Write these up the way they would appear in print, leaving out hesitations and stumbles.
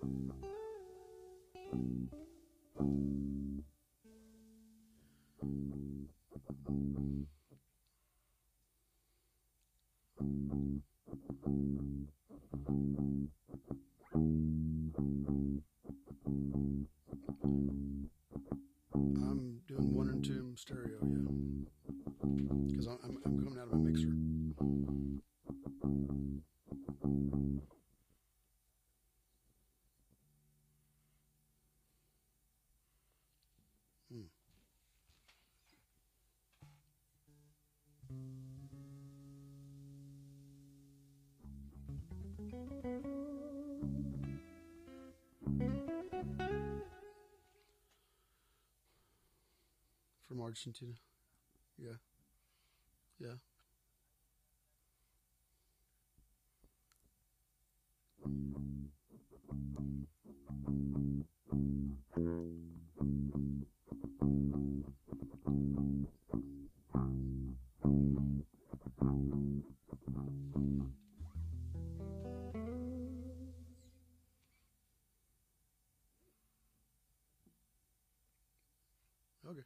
I'm doing 1 and 2 stereo, yeah. Because I'm coming out of a mixer. From Argentina. Yeah. Yeah. Okay.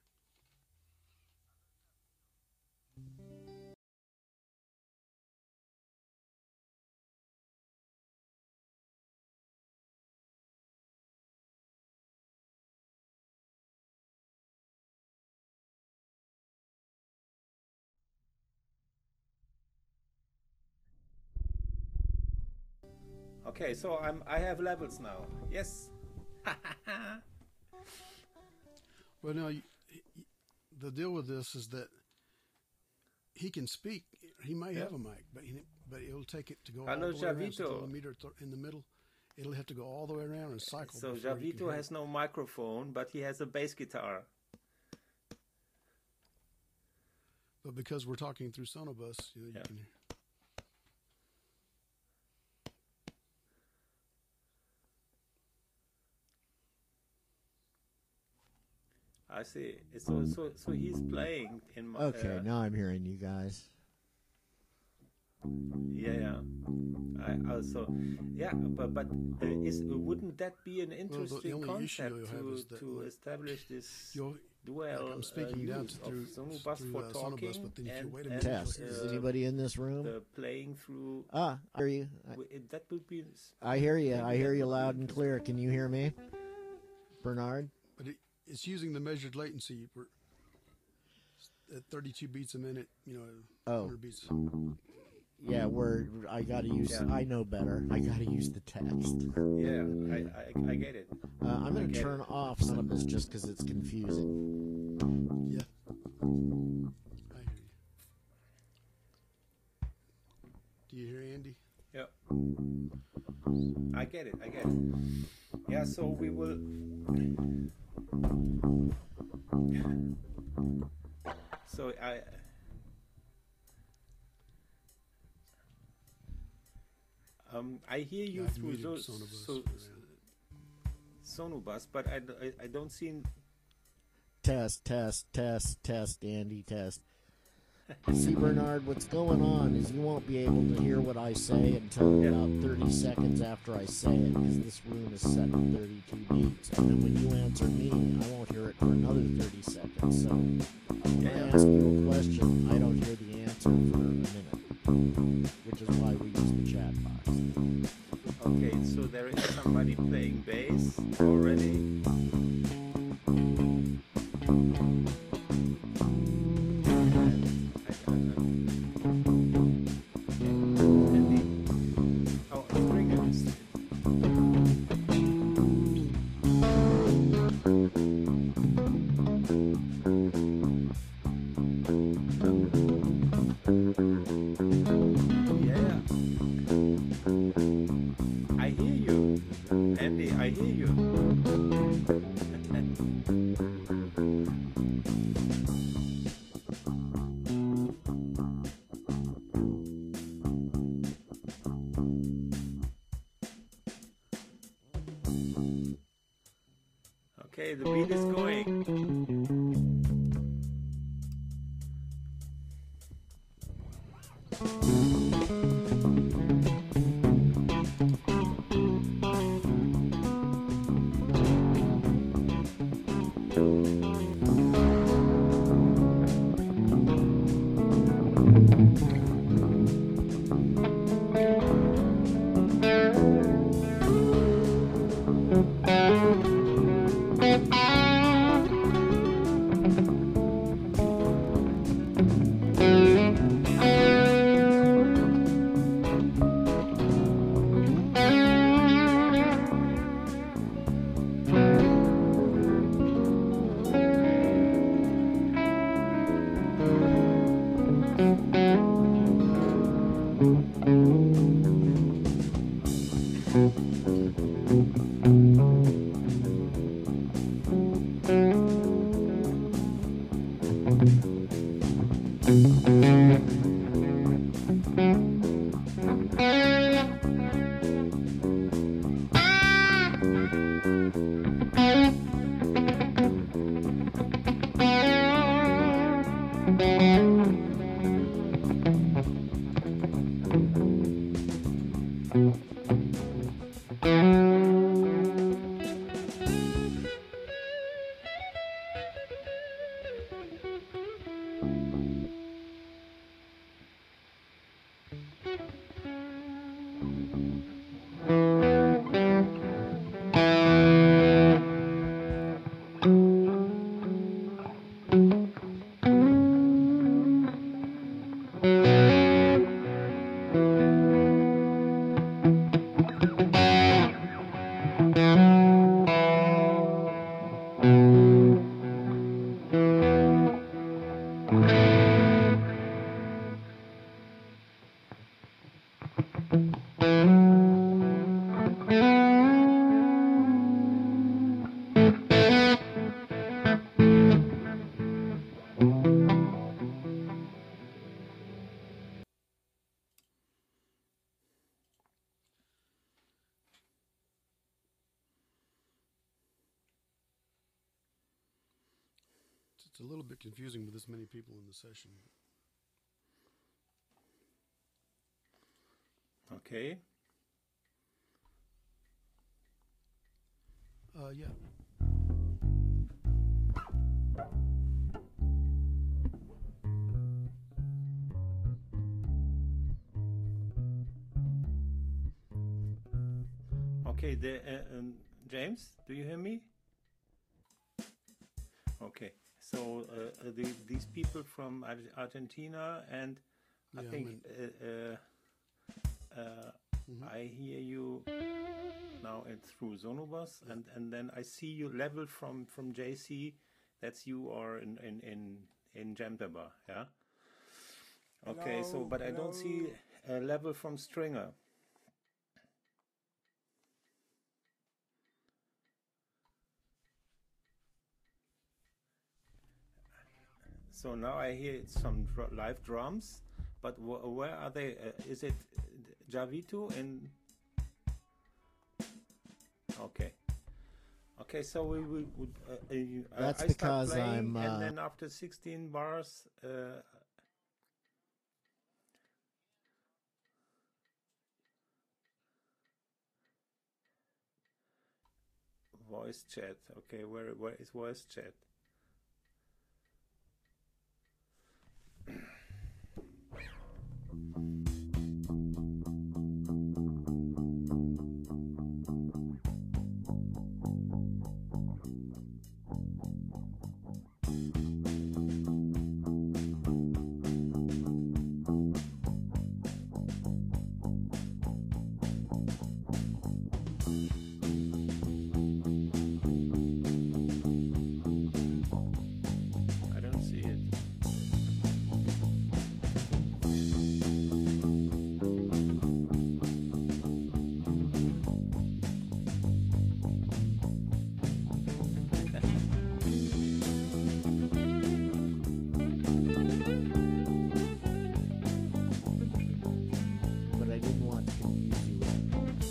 Okay, so I have levels now. Yes. Well, now, the deal with this is that he can speak. He might have a mic, but it'll take it to go Hello, all the way around. So Javito. the meter in the middle, it'll have to go all the way around and cycle. So before you can Javito hear has it. no microphone, but he has a bass guitar. But because we're talking through Sonobus, you Yeah. can hear. I see. So he's playing in my. Okay, now I'm hearing you guys. Yeah. I also. Yeah, but wouldn't that be an interesting only issue concept you'll have is that to establish this You'll, dual I'm speaking down use through of Sonobus for Sonobus, talking but then if you and, wait a and minute, Test. Is anybody in this room? the playing through. I hear you. That would be. I hear you. maybe I that hear you would be loud and clear. interesting. Can you hear me, Bernard? but it's using the measured latency. We're at 32 beats a minute. Oh. 100 beats. Yeah, I gotta use. Yeah. I know better. I gotta use the text. Yeah, I get it. I'm gonna Okay. turn off some of this just because it's confusing. Yeah. I hear you. Do you hear Andy? Yeah. I get it. Yeah, so we will. So I hear you I've through muted those Sonobus. Sonobus, but I don't see. Test, Andy, test. See, Bernard, what's going on is you won't be able to hear what I say until about 30 seconds after I say it, because this room is set to 32 beats. And then when you answer me, I won't hear it for another 30 seconds. So when I ask you a question, I don't hear the answer for a minute, which is why we use the chat box. Okay, so there is somebody playing bass already. Okay, the beat is going. It's a little bit confusing with this many people in the session. Okay. Yeah. Okay, James, do you hear me? Okay, so these people from Argentina, and I Yeah, think Mhm. I hear you now through Zonobus, and then I see you level from JC. That's you or in Jamdaba, yeah. Okay, so but I don't see a level from Stringer. So now I hear some live drums, but where are they? Is it Javito in? Okay. Okay, so we would. That's I because start playing, I'm. and then after 16 bars. Voice chat. Okay, where is voice chat? I don't see it. But I didn't want to confuse you with.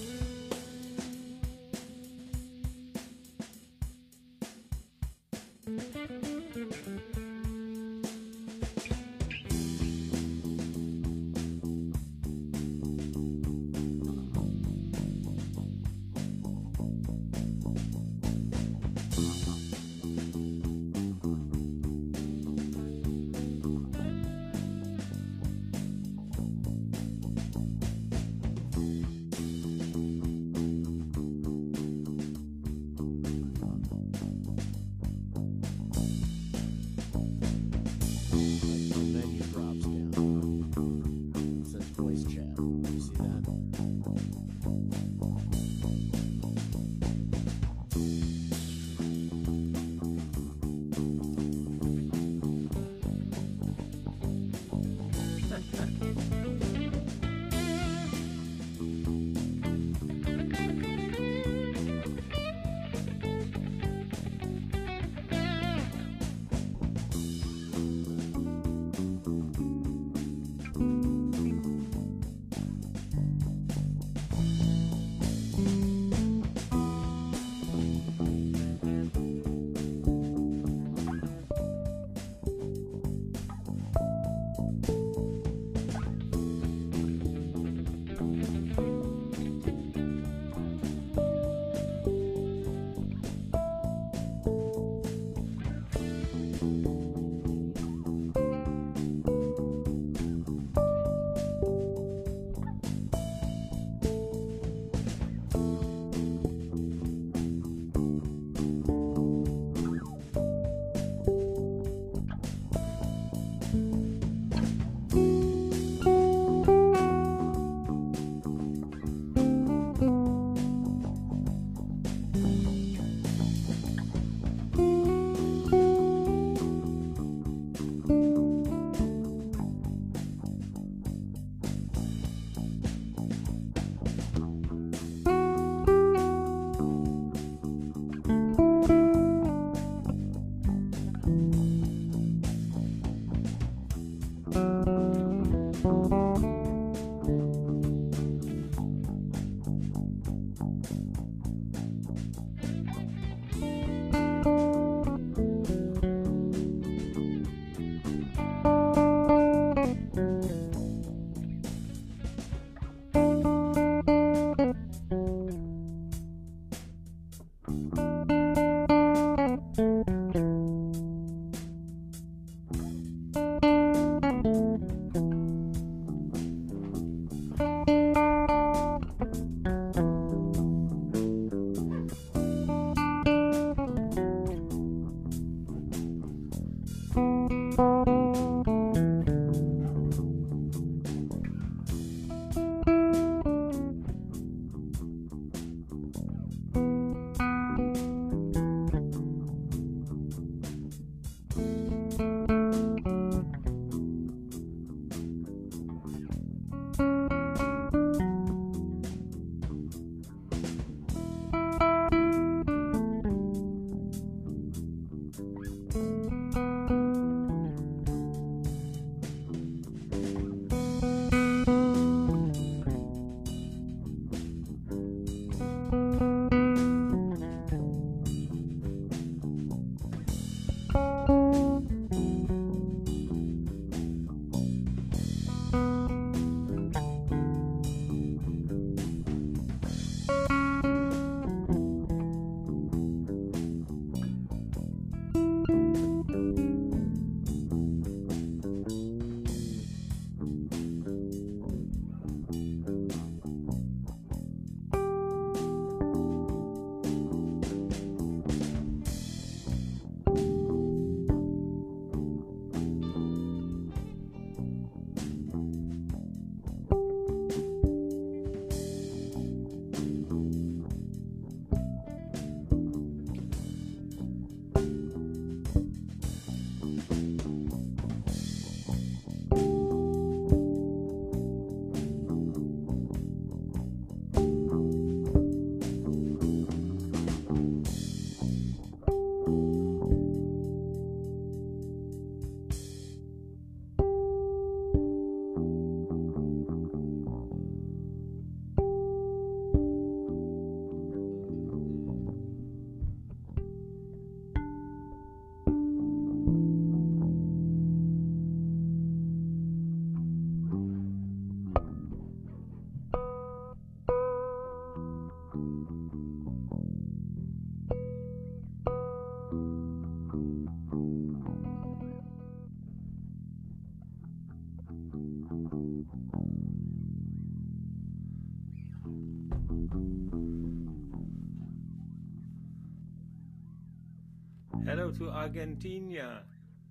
Hello to Argentina.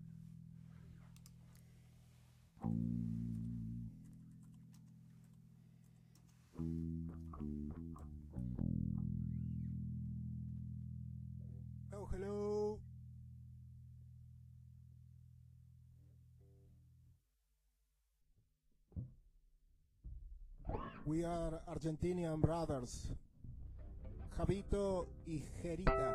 Oh, hello. We are Argentinian brothers, Javito y Jerita.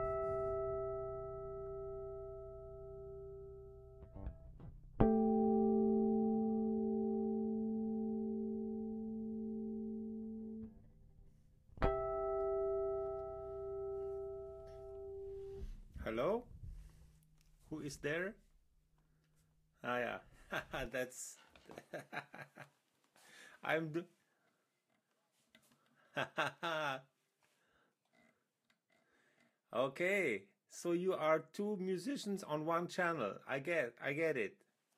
Hello? Who is there? Ah, yeah. That's. I'm the. Okay, so you are two musicians on one channel. I get it.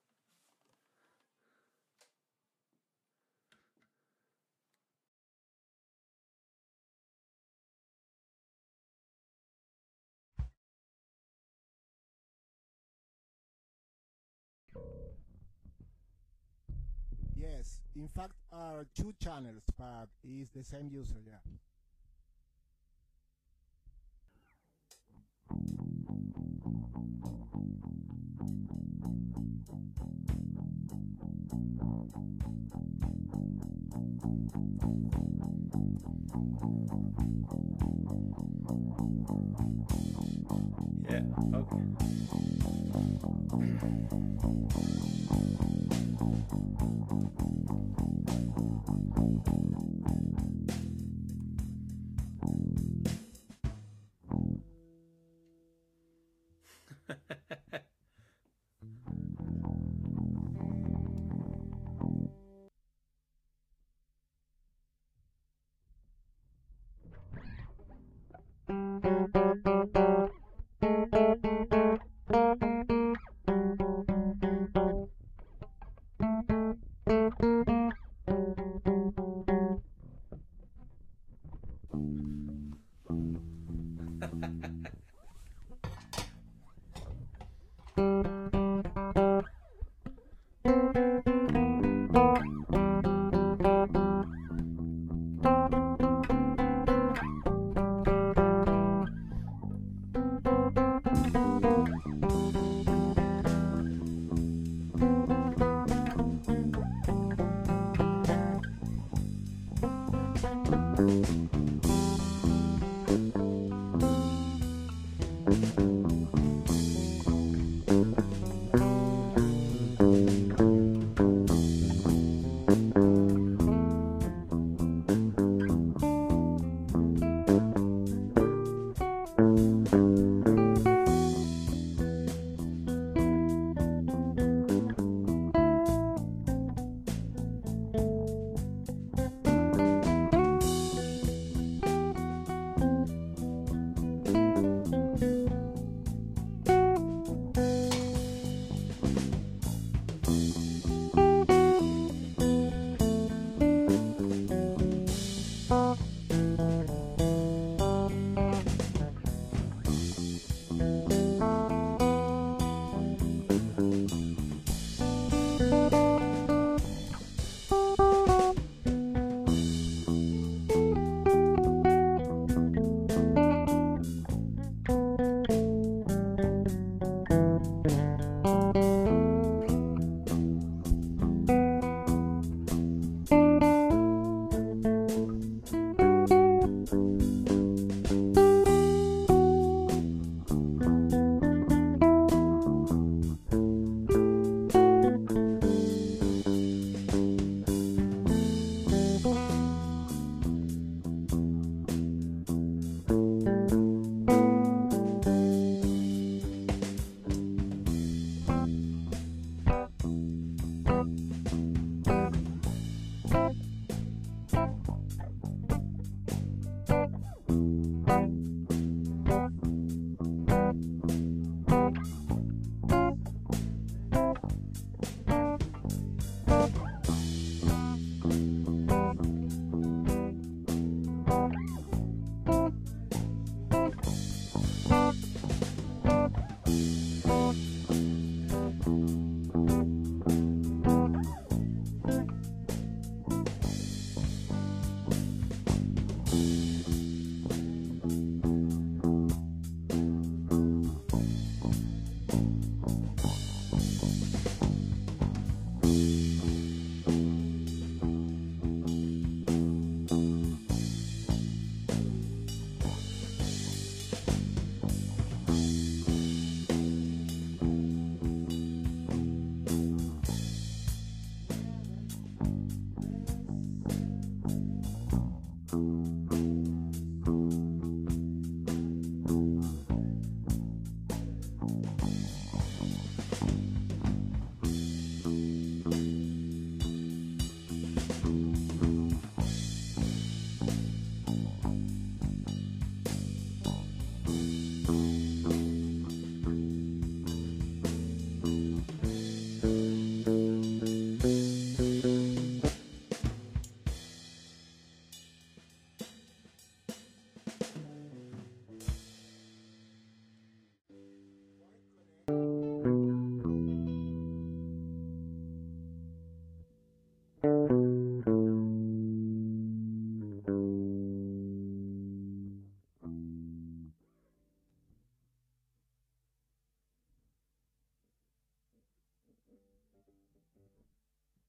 Yes, in fact, are two channels, but it's the same user, yeah. Yeah, okay.